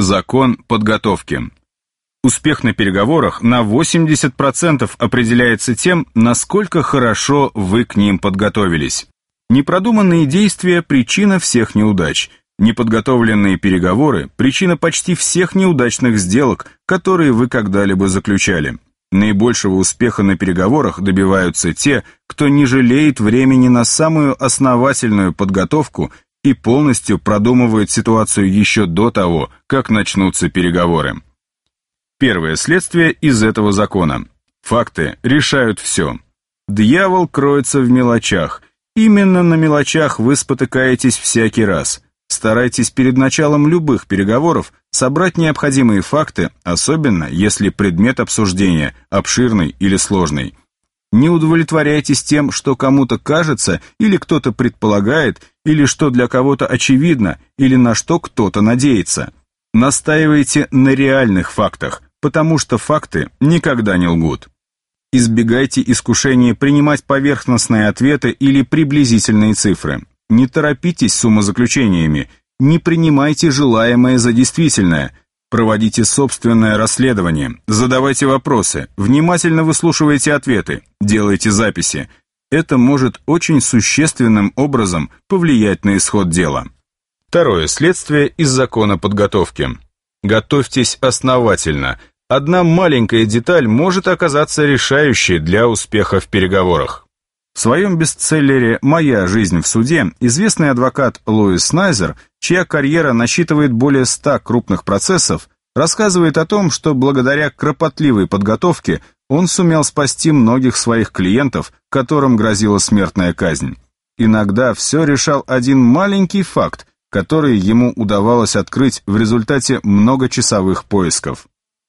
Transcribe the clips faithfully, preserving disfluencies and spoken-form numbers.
Закон подготовки. Успех на переговорах на восемьдесят процентов определяется тем, насколько хорошо вы к ним подготовились. Непродуманные действия – причина всех неудач. Неподготовленные переговоры – причина почти всех неудачных сделок, которые вы когда-либо заключали. Наибольшего успеха на переговорах добиваются те, кто не жалеет времени на самую основательную подготовку и полностью продумывает ситуацию еще до того, как начнутся переговоры. Первое следствие из этого закона. Факты решают все. Дьявол кроется в мелочах. Именно на мелочах вы спотыкаетесь всякий раз. Старайтесь перед началом любых переговоров собрать необходимые факты, особенно если предмет обсуждения обширный или сложный. Не удовлетворяйтесь тем, что кому-то кажется, или кто-то предполагает, или что для кого-то очевидно, или на что кто-то надеется. Настаивайте на реальных фактах, потому что факты никогда не лгут. Избегайте искушения принимать поверхностные ответы или приблизительные цифры. Не торопитесь с умозаключениями, не принимайте желаемое за действительное. Проводите собственное расследование, задавайте вопросы, внимательно выслушивайте ответы, делайте записи. Это может очень существенным образом повлиять на исход дела. Второе следствие из закона подготовки. Готовьтесь основательно. Одна маленькая деталь может оказаться решающей для успеха в переговорах. В своем бестселлере «Моя жизнь в суде» известный адвокат Луис Найзер, чья карьера насчитывает более ста крупных процессов, рассказывает о том, что благодаря кропотливой подготовке он сумел спасти многих своих клиентов, которым грозила смертная казнь. Иногда все решал один маленький факт, который ему удавалось открыть в результате многочасовых поисков.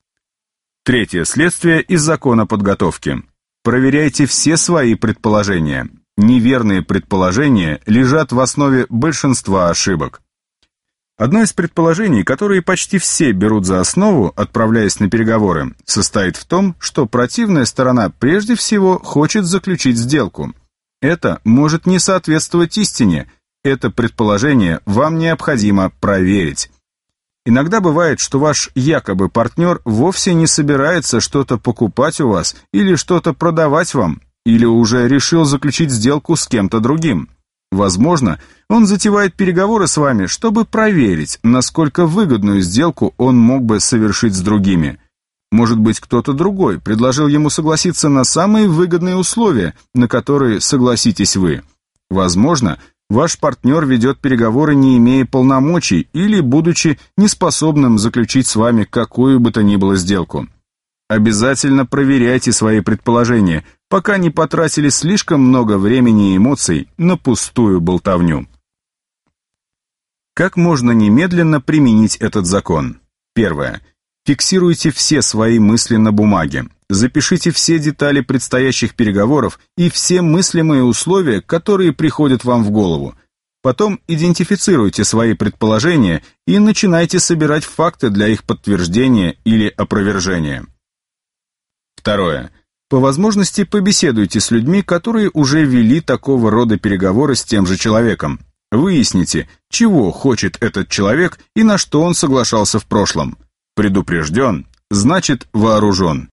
Третье следствие из закона подготовки. Проверяйте все свои предположения. Неверные предположения лежат в основе большинства ошибок. Одно из предположений, которые почти все берут за основу, отправляясь на переговоры, состоит в том, что противная сторона прежде всего хочет заключить сделку. Это может не соответствовать истине. Это предположение вам необходимо проверить. Иногда бывает, что ваш якобы партнер вовсе не собирается что-то покупать у вас или что-то продавать вам, или уже решил заключить сделку с кем-то другим. Возможно, он затевает переговоры с вами, чтобы проверить, насколько выгодную сделку он мог бы совершить с другими. Может быть, кто-то другой предложил ему согласиться на самые выгодные условия, на которые согласитесь вы. Возможно, ваш партнер ведет переговоры, не имея полномочий или будучи неспособным заключить с вами какую бы то ни было сделку. Обязательно проверяйте свои предположения, пока не потратили слишком много времени и эмоций на пустую болтовню. Как можно немедленно применить этот закон? Первое. Фиксируйте все свои мысли на бумаге. Запишите все детали предстоящих переговоров и все мыслимые условия, которые приходят вам в голову. Потом идентифицируйте свои предположения и начинайте собирать факты для их подтверждения или опровержения. Второе. По возможности побеседуйте с людьми, которые уже вели такого рода переговоры с тем же человеком. Выясните, чего хочет этот человек и на что он соглашался в прошлом. Предупрежден, значит вооружен.